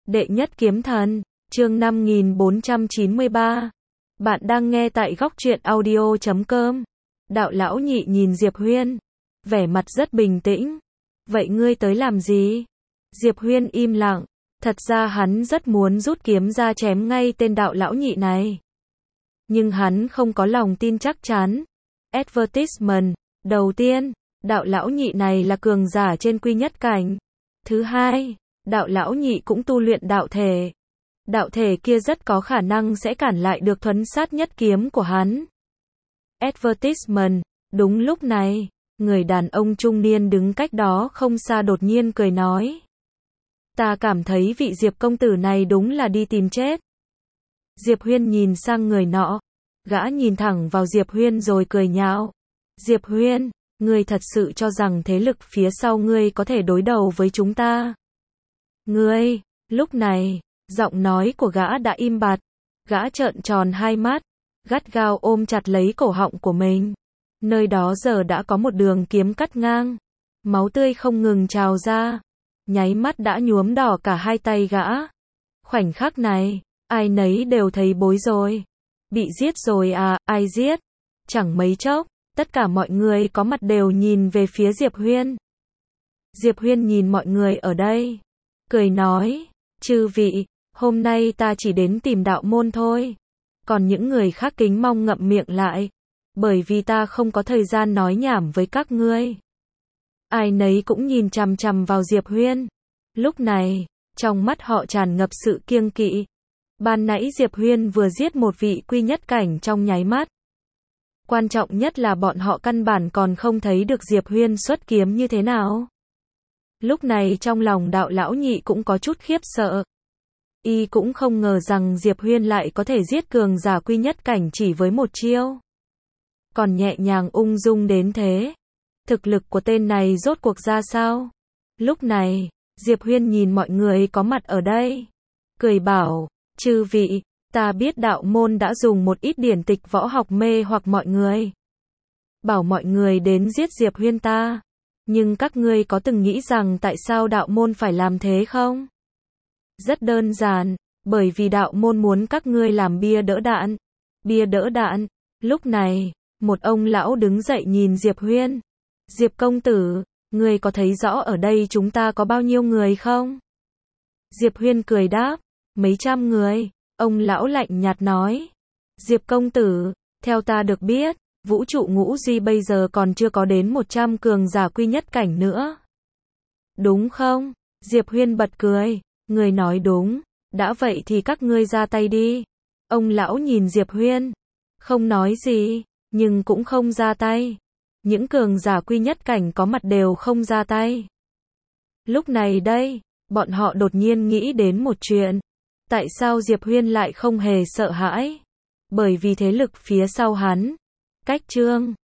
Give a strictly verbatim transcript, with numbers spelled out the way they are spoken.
Đệ nhất kiếm thần, chương năm nghìn bốn trăm chín mươi ba. Bạn đang nghe tại góc truyện audio chấm com. Đạo lão nhị nhìn Diệp Huyên, vẻ mặt rất bình tĩnh. Vậy ngươi tới làm gì? Diệp Huyên im lặng, thật ra hắn rất muốn rút kiếm ra chém ngay tên đạo lão nhị này. Nhưng hắn không có lòng tin chắc chắn. Advertisement, đầu tiên, đạo lão nhị này là cường giả trên quy nhất cảnh. Thứ hai, đạo lão nhị cũng tu luyện đạo thể. Đạo thể kia rất có khả năng sẽ cản lại được thuấn sát nhất kiếm của hắn. Advertisement, đúng lúc này, người đàn ông trung niên đứng cách đó không xa đột nhiên cười nói. Ta cảm thấy vị Diệp công tử này đúng là đi tìm chết. Diệp Huyên nhìn sang người nọ, gã nhìn thẳng vào Diệp Huyên rồi cười nhạo. Diệp Huyên, ngươi thật sự cho rằng thế lực phía sau ngươi có thể đối đầu với chúng ta? Ngươi, lúc này, giọng nói của gã đã im bặt, gã trợn tròn hai mắt, gắt gao ôm chặt lấy cổ họng của mình. Nơi đó giờ đã có một đường kiếm cắt ngang, máu tươi không ngừng trào ra, nháy mắt đã nhuốm đỏ cả hai tay gã. Khoảnh khắc này, ai nấy đều thấy bối rối. Bị giết rồi à, ai giết? Chẳng mấy chốc, tất cả mọi người có mặt đều nhìn về phía Diệp Huyên. Diệp Huyên nhìn mọi người ở đây, cười nói, chư vị, hôm nay ta chỉ đến tìm đạo môn thôi. Còn những người khác kính mong ngậm miệng lại, bởi vì ta không có thời gian nói nhảm với các ngươi. Ai nấy cũng nhìn chằm chằm vào Diệp Huyên. Lúc này, trong mắt họ tràn ngập sự kiêng kỵ. Ban nãy Diệp Huyên vừa giết một vị quy nhất cảnh trong nháy mắt. Quan trọng nhất là bọn họ căn bản còn không thấy được Diệp Huyên xuất kiếm như thế nào. Lúc này trong lòng đạo lão nhị cũng có chút khiếp sợ. Y cũng không ngờ rằng Diệp Huyên lại có thể giết cường giả quy nhất cảnh chỉ với một chiêu. Còn nhẹ nhàng ung dung đến thế. Thực lực của tên này rốt cuộc ra sao? Lúc này, Diệp Huyên nhìn mọi người có mặt ở đây, cười bảo, chư vị, ta biết đạo môn đã dùng một ít điển tịch võ học mê hoặc mọi người. Bảo mọi người đến giết Diệp Huyên ta. Nhưng các ngươi có từng nghĩ rằng tại sao đạo môn phải làm thế không? Rất đơn giản, bởi vì đạo môn muốn các ngươi làm bia đỡ đạn. Bia đỡ đạn. Lúc này, một ông lão đứng dậy nhìn Diệp Huyên. Diệp công tử, ngươi có thấy rõ ở đây chúng ta có bao nhiêu người không? Diệp Huyên cười đáp, mấy trăm người. Ông lão lạnh nhạt nói. Diệp công tử, theo ta được biết, vũ trụ ngũ duy bây giờ còn chưa có đến một trăm cường giả quy nhất cảnh nữa. Đúng không? Diệp Huyên bật cười. Người nói đúng, đã vậy thì các ngươi ra tay đi. Ông lão nhìn Diệp Huyên, không nói gì, nhưng cũng không ra tay. Những cường giả quy nhất cảnh có mặt đều không ra tay. Lúc này đây, bọn họ đột nhiên nghĩ đến một chuyện. Tại sao Diệp Huyên lại không hề sợ hãi? Bởi vì thế lực phía sau hắn, cách trương,